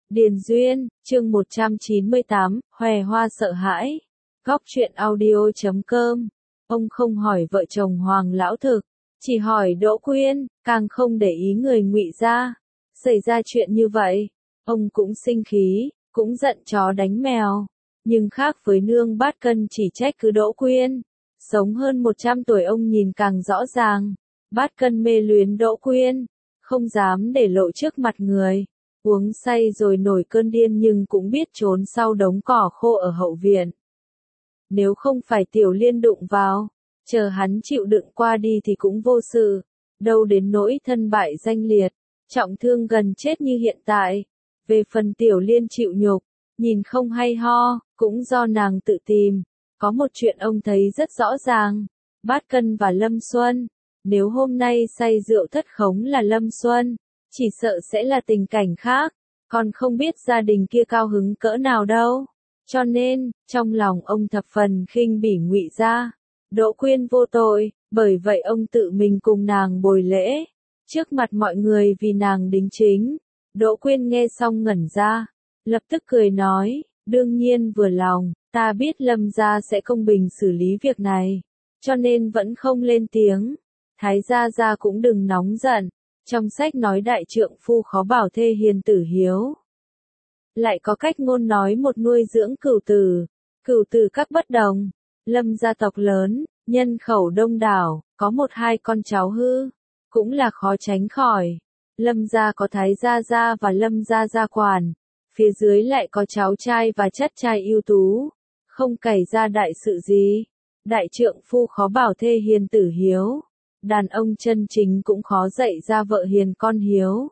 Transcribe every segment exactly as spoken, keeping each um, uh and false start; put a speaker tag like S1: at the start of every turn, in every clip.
S1: Điền Duyên, chương một trăm chín mươi tám, Hòe Hoa sợ hãi. Góc truyện audio chấm com. Ông không hỏi vợ chồng Hoàng lão thực, chỉ hỏi Đỗ Quyên, càng không để ý người Ngụy gia. Xảy ra chuyện như vậy, ông cũng sinh khí, cũng giận chó đánh mèo, nhưng khác với nương Bát Cân chỉ trách cứ Đỗ Quyên. Sống hơn một trăm tuổi ông nhìn càng rõ ràng, Bát Cân mê luyến Đỗ Quyên, không dám để lộ trước mặt người. Uống say rồi nổi cơn điên nhưng cũng biết trốn sau đống cỏ khô ở hậu viện. Nếu không phải Tiểu Liên đụng vào, chờ hắn chịu đựng qua đi thì cũng vô sự, đâu đến nỗi thân bại danh liệt, trọng thương gần chết như hiện tại. Về phần Tiểu Liên chịu nhục, nhìn không hay ho, cũng do nàng tự tìm. Có một chuyện ông thấy rất rõ ràng, Bát Cân và Lâm Xuân, nếu hôm nay say rượu thất khống là Lâm Xuân, chỉ sợ sẽ là tình cảnh khác, còn không biết gia đình kia cao hứng cỡ nào đâu. Cho nên, trong lòng ông thập phần khinh bỉ Ngụy gia. Đỗ Quyên vô tội, bởi vậy ông tự mình cùng nàng bồi lễ, trước mặt mọi người vì nàng đính chính. Đỗ Quyên nghe xong ngẩn ra, lập tức cười nói, đương nhiên vừa lòng, ta biết Lâm gia sẽ công bình xử lý việc này, cho nên vẫn không lên tiếng. Thái gia gia cũng đừng nóng giận. Trong sách nói đại trượng phu khó bảo thê hiền tử hiếu. Lại có cách ngôn nói một nuôi dưỡng cửu tử, cửu tử các bất đồng. Lâm gia tộc lớn, nhân khẩu đông đảo, có một hai con cháu hư, cũng là khó tránh khỏi. Lâm gia có Thái gia gia và Lâm gia gia quản, phía dưới lại có cháu trai và chất trai ưu tú, không cày ra đại sự gì. Đại trượng phu khó bảo thê hiền tử hiếu. Đàn ông chân chính cũng khó dạy ra vợ hiền con hiếu.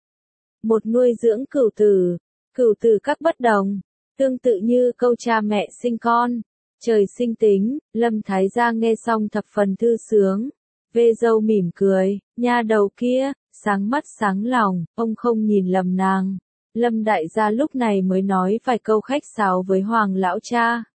S1: Một nuôi dưỡng cửu tử, cửu tử các bất đồng, tương tự như câu cha mẹ sinh con, trời sinh tính. Lâm Thái gia nghe xong thập phần thư sướng, vê dâu mỉm cười, nha đầu kia, sáng mắt sáng lòng, ông không nhìn lầm nàng. Lâm đại gia lúc này mới nói vài câu khách sáo với Hoàng lão cha.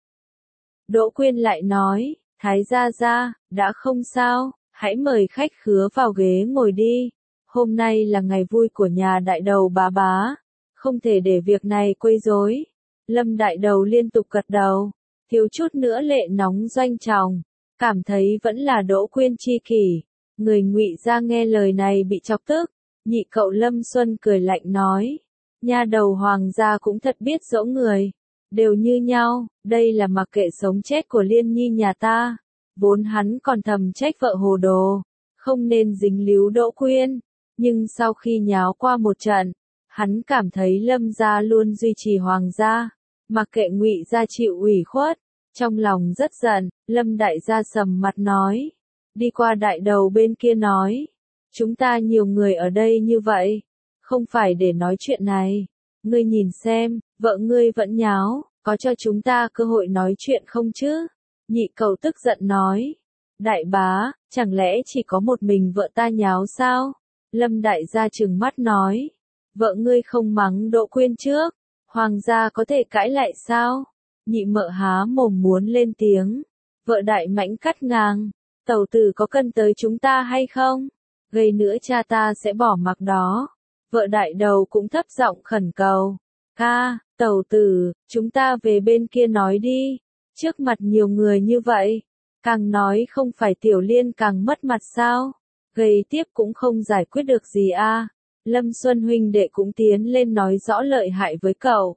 S1: Đỗ Quyên lại nói, Thái gia gia, đã không sao. Hãy mời khách khứa vào ghế ngồi đi. Hôm nay là ngày vui của nhà đại đầu bá bá, không thể để việc này quấy rối. Lâm đại đầu liên tục gật đầu, thiếu chút nữa lệ nóng doanh tròng, cảm thấy vẫn là Đỗ Quyên chi kỷ. Người Ngụy gia nghe lời này bị chọc tức, nhị cậu Lâm Xuân cười lạnh nói, nha đầu Hoàng gia cũng thật biết dỗ người, đều như nhau, đây là mặc kệ sống chết của Liên nhi nhà ta. Vốn hắn còn thầm trách vợ hồ đồ, không nên dính líu Đỗ Quyên, nhưng sau khi nháo qua một trận, hắn cảm thấy Lâm gia luôn duy trì Hoàng gia, mặc kệ Ngụy gia chịu ủy khuất, trong lòng rất giận. Lâm đại gia sầm mặt nói, đi qua đại đầu bên kia nói, chúng ta nhiều người ở đây như vậy, không phải để nói chuyện này, ngươi nhìn xem, vợ ngươi vẫn nháo, có cho chúng ta cơ hội nói chuyện không chứ? Nhị cậu tức giận nói, đại bá, chẳng lẽ chỉ có một mình vợ ta nháo sao? Lâm đại gia trừng mắt nói, vợ ngươi không mắng Đỗ Quyên trước, Hoàng gia có thể cãi lại sao? Nhị mợ há mồm muốn lên tiếng, vợ đại mãnh cắt ngang, tẩu tử có cần tới chúng ta hay không? Gây nữa cha ta sẽ bỏ mặc đó. Vợ đại đầu cũng thấp giọng khẩn cầu, ca, tẩu tử, chúng ta về bên kia nói đi. Trước mặt nhiều người như vậy, càng nói không phải Tiểu Liên càng mất mặt sao? Gây tiếp cũng không giải quyết được gì a. À. Lâm Xuân huynh đệ cũng tiến lên nói rõ lợi hại với cậu.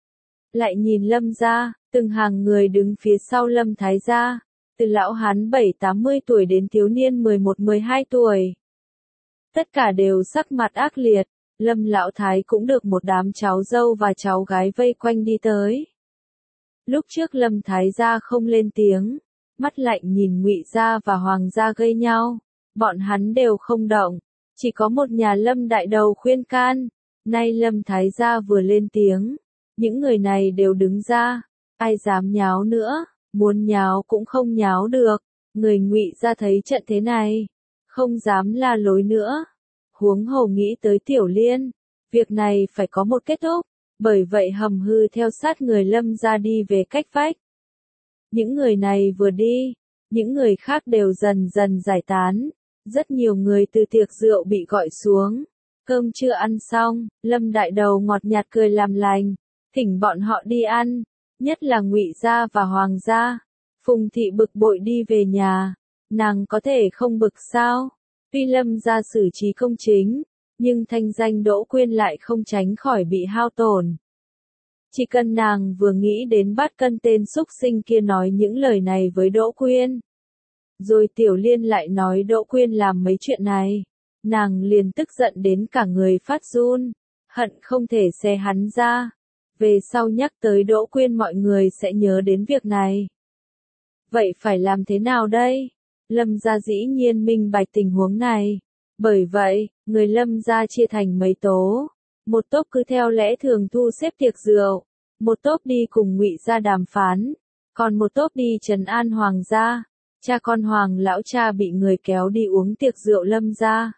S1: Lại nhìn Lâm gia, từng hàng người đứng phía sau Lâm Thái gia, từ lão hán bảy tám mươi tuổi đến thiếu niên mười một mười hai tuổi. Tất cả đều sắc mặt ác liệt, Lâm lão thái cũng được một đám cháu dâu và cháu gái vây quanh đi tới. Lúc trước Lâm Thái gia không lên tiếng, mắt lạnh nhìn Ngụy gia và Hoàng gia gây nhau, bọn hắn đều không động, chỉ có một nhà Lâm đại đầu khuyên can. Nay Lâm Thái gia vừa lên tiếng, những người này đều đứng ra, ai dám nháo nữa, muốn nháo cũng không nháo được. Người Ngụy gia thấy trận thế này, không dám la lối nữa, huống hồ nghĩ tới Tiểu Liên, việc này phải có một kết thúc. Bởi vậy hầm hư theo sát người Lâm gia đi về cách vách. Những người này vừa đi, những người khác đều dần dần giải tán. Rất nhiều người từ tiệc rượu bị gọi xuống. Cơm chưa ăn xong, Lâm Đại Đầu ngọt nhạt cười làm lành, thỉnh bọn họ đi ăn, nhất là Ngụy gia và Hoàng gia. Phùng thị bực bội đi về nhà, nàng có thể không bực sao? Tuy Lâm gia xử trí công chính, nhưng thanh danh Đỗ Quyên lại không tránh khỏi bị hao tổn. Chỉ cần nàng vừa nghĩ đến Bát Cân tên xúc sinh kia nói những lời này với Đỗ Quyên, rồi Tiểu Liên lại nói Đỗ Quyên làm mấy chuyện này, nàng liền tức giận đến cả người phát run, hận không thể xé hắn ra. Về sau nhắc tới Đỗ Quyên mọi người sẽ nhớ đến việc này. Vậy phải làm thế nào đây? Lâm gia dĩ nhiên minh bạch tình huống này. Bởi vậy, người Lâm gia chia thành mấy tố. Một tốp cứ theo lẽ thường thu xếp tiệc rượu, một tốp đi cùng Ngụy gia đàm phán, còn một tốp đi trấn an Hoàng gia. Cha con Hoàng lão cha bị người kéo đi uống tiệc rượu Lâm gia.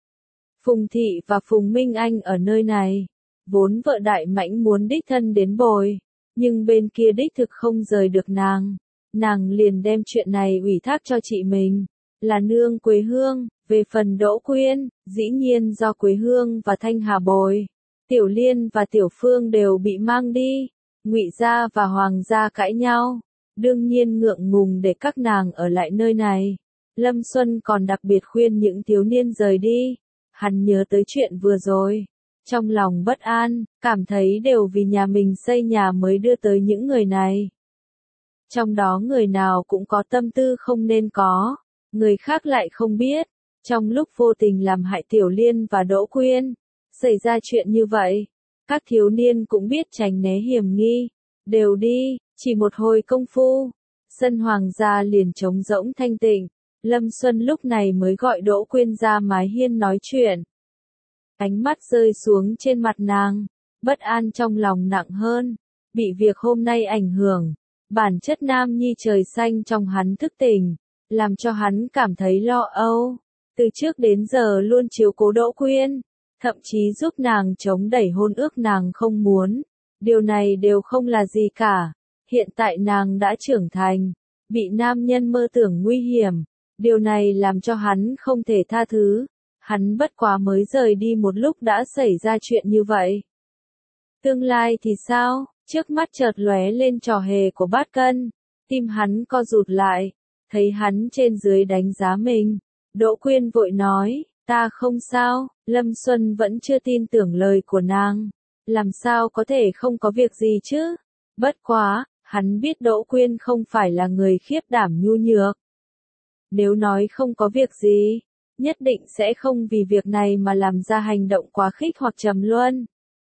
S1: Phùng thị và Phùng Minh Anh ở nơi này, vốn vợ Đại Mãnh muốn đích thân đến bồi, nhưng bên kia đích thực không rời được nàng. Nàng liền đem chuyện này ủy thác cho chị mình, là nương Quế Hương. Về phần Đỗ Quyên, dĩ nhiên do Quế Hương và Thanh Hà bồi. Tiểu Liên và Tiểu Phương đều bị mang đi. Ngụy gia và Hoàng gia cãi nhau, đương nhiên ngượng ngùng để các nàng ở lại nơi này. Lâm Xuân còn đặc biệt khuyên những thiếu niên rời đi. Hắn nhớ tới chuyện vừa rồi, trong lòng bất an, cảm thấy đều vì nhà mình xây nhà mới đưa tới những người này. Trong đó người nào cũng có tâm tư không nên có, người khác lại không biết. Trong lúc vô tình làm hại Tiểu Liên và Đỗ Quyên, xảy ra chuyện như vậy, các thiếu niên cũng biết tránh né hiểm nghi, đều đi. Chỉ một hồi công phu, sân Hoàng gia liền trống rỗng thanh tịnh. Lâm Xuân lúc này mới gọi Đỗ Quyên ra mái hiên nói chuyện. Ánh mắt rơi xuống trên mặt nàng, bất an trong lòng nặng hơn, bị việc hôm nay ảnh hưởng. Bản chất nam nhi trời xanh trong hắn thức tỉnh, làm cho hắn cảm thấy lo âu. Từ trước đến giờ luôn chiếu cố Đỗ Quyên, thậm chí giúp nàng chống đẩy hôn ước nàng không muốn. Điều này đều không là gì cả. Hiện tại nàng đã trưởng thành, bị nam nhân mơ tưởng nguy hiểm. Điều này làm cho hắn không thể tha thứ. Hắn bất quá mới rời đi một lúc đã xảy ra chuyện như vậy. Tương lai thì sao? Trước mắt chợt lóe lên trò hề của Bát Cân. Tim hắn co rụt lại. Thấy hắn trên dưới đánh giá mình. Đỗ Quyên vội nói, ta không sao. Lâm Xuân vẫn chưa tin tưởng lời của nàng. Làm sao có thể không có việc gì chứ? Bất quá, hắn biết Đỗ Quyên không phải là người khiếp đảm nhu nhược. Nếu nói không có việc gì, nhất định sẽ không vì việc này mà làm ra hành động quá khích hoặc trầm luân.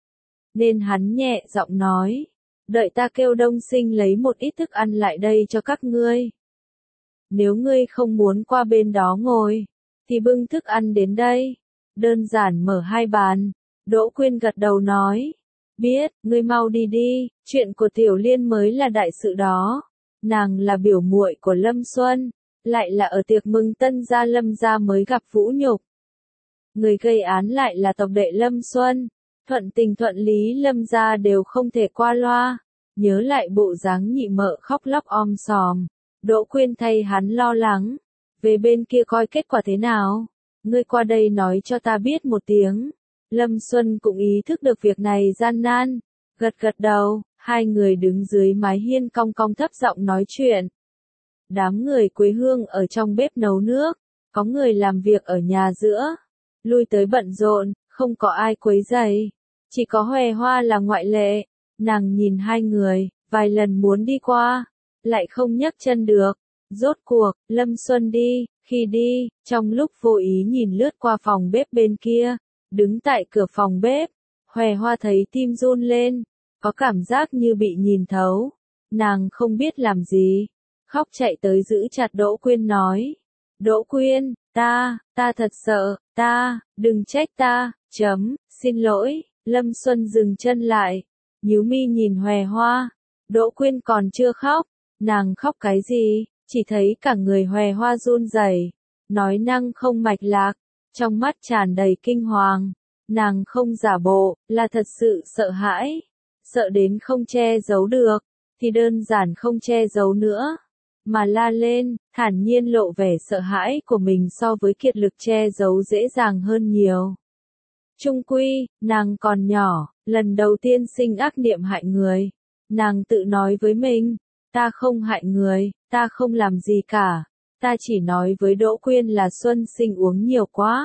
S1: Nên hắn nhẹ giọng nói, đợi ta kêu Đông Sinh lấy một ít thức ăn lại đây cho các ngươi. Nếu ngươi không muốn qua bên đó ngồi, thì bưng thức ăn đến đây. Đơn giản mở hai bàn. Đỗ Quyên gật đầu nói, biết, ngươi mau đi đi, chuyện của Tiểu Liên mới là đại sự đó. Nàng là biểu muội của Lâm Xuân, lại là ở tiệc mừng tân gia Lâm gia mới gặp vũ nhục. Người gây án lại là tộc đệ Lâm Xuân, thuận tình thuận lý Lâm gia đều không thể qua loa. Nhớ lại bộ dáng nhị mợ khóc lóc om sòm, Đỗ Quyên thay hắn lo lắng. Về bên kia coi kết quả thế nào, ngươi qua đây nói cho ta biết một tiếng. Lâm Xuân cũng ý thức được việc này gian nan, gật gật đầu. Hai người đứng dưới mái hiên cong cong thấp giọng nói chuyện. Đám người Quế Hương ở trong bếp nấu nước, có người làm việc ở nhà giữa, lui tới bận rộn, không có ai quấy rầy. Chỉ có Hòe Hoa là ngoại lệ. Nàng nhìn hai người, vài lần muốn đi qua, lại không nhấc chân được. Rốt cuộc, Lâm Xuân đi, khi đi, trong lúc vô ý nhìn lướt qua phòng bếp bên kia, đứng tại cửa phòng bếp, Hòe Hoa thấy tim run lên, có cảm giác như bị nhìn thấu. Nàng không biết làm gì, khóc chạy tới giữ chặt Đỗ Quyên nói, Đỗ Quyên, ta, ta thật sợ, ta, đừng trách ta, chấm, xin lỗi. Lâm Xuân dừng chân lại, nhíu mi nhìn Hòe Hoa. Đỗ Quyên còn chưa khóc, nàng khóc cái gì? Chỉ thấy cả người Hòe Hoa run rẩy, nói năng không mạch lạc, trong mắt tràn đầy kinh hoàng. Nàng không giả bộ, là thật sự sợ hãi, sợ đến không che giấu được, thì đơn giản không che giấu nữa, mà la lên, thản nhiên lộ vẻ sợ hãi của mình so với kiệt lực che giấu dễ dàng hơn nhiều. Chung quy, nàng còn nhỏ, lần đầu tiên sinh ác niệm hại người. Nàng tự nói với mình, ta không hại người, ta không làm gì cả. Ta chỉ nói với Đỗ Quyên là Xuân Sinh uống nhiều quá.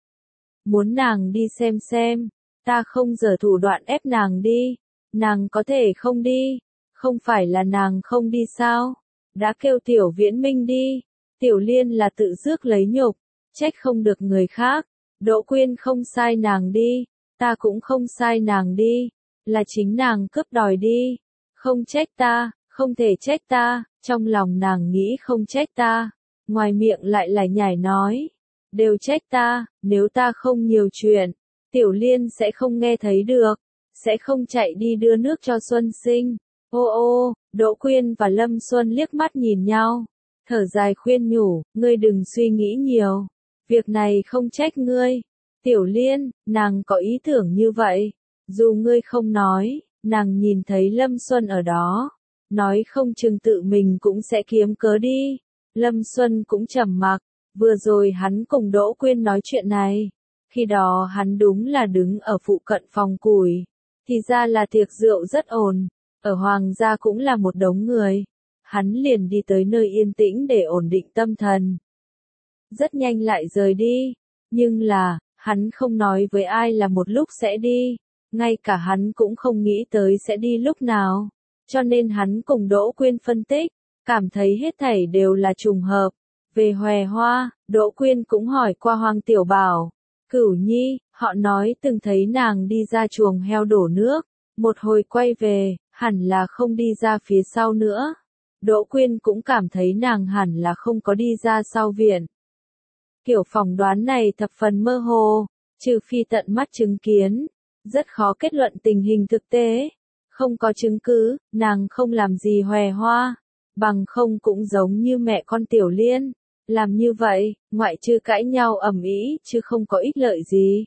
S1: Muốn nàng đi xem xem, ta không giở thủ đoạn ép nàng đi. Nàng có thể không đi, không phải là nàng không đi sao? Đã kêu Tiểu Viễn Minh đi, Tiểu Liên là tự rước lấy nhục, trách không được người khác. Đỗ Quyên không sai nàng đi, ta cũng không sai nàng đi, là chính nàng cướp đòi đi. Không trách ta, không thể trách ta, trong lòng nàng nghĩ không trách ta, ngoài miệng lại lại nhải nói, đều trách ta, nếu ta không nhiều chuyện, Tiểu Liên sẽ không nghe thấy được, sẽ không chạy đi đưa nước cho Xuân Sinh. Ô ô, Đỗ Quyên và Lâm Xuân liếc mắt nhìn nhau, thở dài khuyên nhủ, ngươi đừng suy nghĩ nhiều, việc này không trách ngươi. Tiểu Liên, nàng có ý tưởng như vậy, dù ngươi không nói, nàng nhìn thấy Lâm Xuân ở đó, nói không chừng tự mình cũng sẽ kiếm cớ đi. Lâm Xuân cũng trầm mặc, vừa rồi hắn cùng Đỗ Quyên nói chuyện này, khi đó hắn đúng là đứng ở phụ cận phòng củi, thì ra là tiệc rượu rất ồn, ở Hoàng gia cũng là một đống người, hắn liền đi tới nơi yên tĩnh để ổn định tâm thần. Rất nhanh lại rời đi, nhưng là, hắn không nói với ai là một lúc sẽ đi, ngay cả hắn cũng không nghĩ tới sẽ đi lúc nào, cho nên hắn cùng Đỗ Quyên phân tích, cảm thấy hết thảy đều là trùng hợp. Về Hòe Hoa, Đỗ Quyên cũng hỏi qua Hoàng Tiểu Bảo, Cửu Nhi, họ nói từng thấy nàng đi ra chuồng heo đổ nước, một hồi quay về, hẳn là không đi ra phía sau nữa. Đỗ Quyên cũng cảm thấy nàng hẳn là không có đi ra sau viện. Kiểu phỏng đoán này thập phần mơ hồ, trừ phi tận mắt chứng kiến, rất khó kết luận tình hình thực tế. Không có chứng cứ, nàng không làm gì Hòe Hoa, bằng không cũng giống như mẹ con Tiểu Liên. Làm như vậy, ngoại trừ cãi nhau ầm ĩ chứ không có ích lợi gì.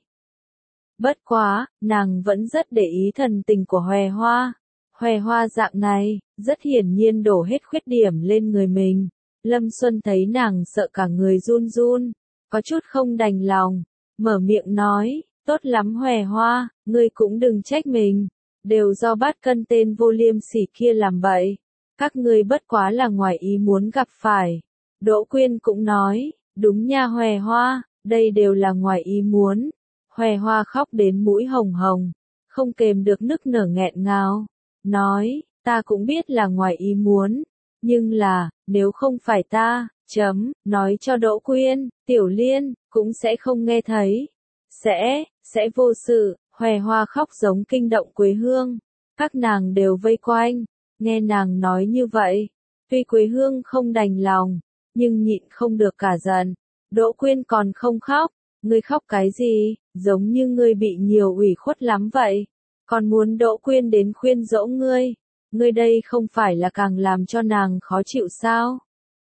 S1: Bất quá, nàng vẫn rất để ý thần tình của Hòe Hoa. Hòe Hoa dạng này, rất hiển nhiên đổ hết khuyết điểm lên người mình. Lâm Xuân thấy nàng sợ cả người run run, có chút không đành lòng, mở miệng nói, tốt lắm Hòe Hoa, ngươi cũng đừng trách mình, đều do Bát Cân tên vô liêm sỉ kia làm bậy, các ngươi bất quá là ngoài ý muốn gặp phải. Đỗ Quyên cũng nói, đúng nha Hòe Hoa, đây đều là ngoài ý muốn. Hòe Hoa khóc đến mũi hồng hồng, không kềm được nức nở nghẹn ngào, nói, ta cũng biết là ngoài ý muốn, nhưng là, nếu không phải ta, chấm, nói cho Đỗ Quyên, Tiểu Liên, cũng sẽ không nghe thấy. Sẽ, sẽ vô sự, Hòe Hoa khóc giống kinh động Quế Hương, các nàng đều vây quanh, nghe nàng nói như vậy, tuy Quế Hương không đành lòng, nhưng nhịn không được cả giận. Đỗ Quyên còn không khóc, ngươi khóc cái gì, giống như ngươi bị nhiều ủy khuất lắm vậy, còn muốn Đỗ Quyên đến khuyên dỗ ngươi, ngươi đây không phải là càng làm cho nàng khó chịu sao?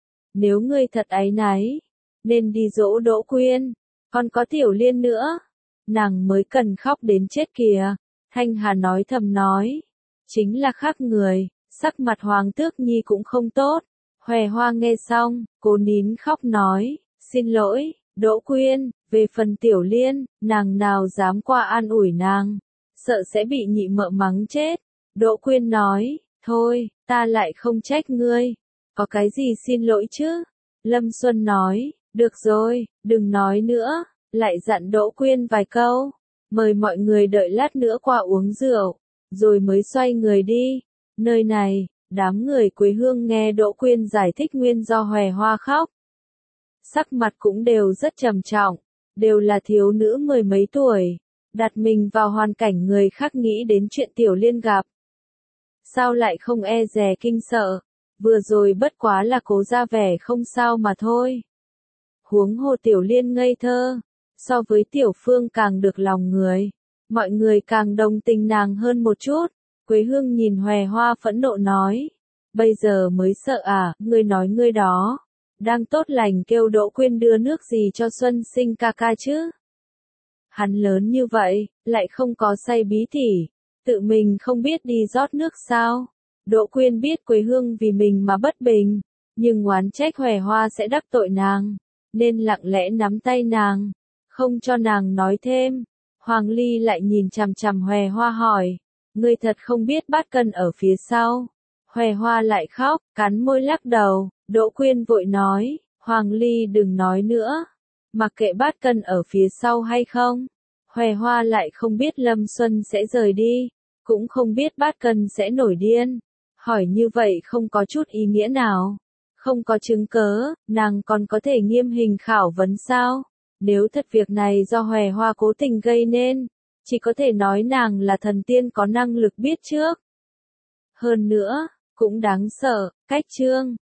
S1: Nếu ngươi thật áy náy, nên đi dỗ Đỗ Quyên, còn có Tiểu Liên nữa, nàng mới cần khóc đến chết kìa. Thanh Hà nói thầm nói, chính là khác người, sắc mặt Hoàng Tước Nhi cũng không tốt. Hòe Hoa nghe xong, cố nín khóc nói, xin lỗi, Đỗ Quyên, về phần Tiểu Liên, nàng nào dám qua an ủi nàng, sợ sẽ bị nhị mợ mắng chết. Đỗ Quyên nói, thôi, ta lại không trách ngươi, có cái gì xin lỗi chứ? Lâm Xuân nói, được rồi, đừng nói nữa, lại dặn Đỗ Quyên vài câu, mời mọi người đợi lát nữa qua uống rượu, rồi mới xoay người đi. Nơi này, đám người Quế Hương nghe Đỗ Quyên giải thích nguyên do Hòe Hoa khóc. Sắc mặt cũng đều rất trầm trọng, đều là thiếu nữ mười mấy tuổi, đặt mình vào hoàn cảnh người khác nghĩ đến chuyện Tiểu Liên gặp. Sao lại không e dè kinh sợ, vừa rồi bất quá là cố ra vẻ không sao mà thôi. Huống hồ Tiểu Liên ngây thơ, so với Tiểu Phương càng được lòng người, mọi người càng đồng tình nàng hơn một chút. Quế Hương nhìn Hòe Hoa phẫn nộ nói, bây giờ mới sợ à, ngươi nói ngươi đó, đang tốt lành kêu Đỗ Quyên đưa nước gì cho Xuân Sinh ca ca chứ. Hắn lớn như vậy, lại không có say bí tỉ, tự mình không biết đi rót nước sao. Đỗ Quyên biết Quế Hương vì mình mà bất bình, nhưng oán trách Hòe Hoa sẽ đắc tội nàng, nên lặng lẽ nắm tay nàng, không cho nàng nói thêm. Hoàng Ly lại nhìn chằm chằm Hòe Hoa hỏi, ngươi thật không biết Bát Cân ở phía sau. Hòe Hoa lại khóc, cắn môi lắc đầu. Đỗ Quyên vội nói, Hoàng Ly đừng nói nữa, mặc kệ Bát Cân ở phía sau hay không. Hòe Hoa lại không biết Lâm Xuân sẽ rời đi, cũng không biết Bát Cân sẽ nổi điên. Hỏi như vậy không có chút ý nghĩa nào. Không có chứng cớ, nàng còn có thể nghiêm hình khảo vấn sao? Nếu thật việc này do Hòe Hoa cố tình gây nên, chỉ có thể nói nàng là thần tiên có năng lực biết trước. Hơn nữa, cũng đáng sợ, cách chương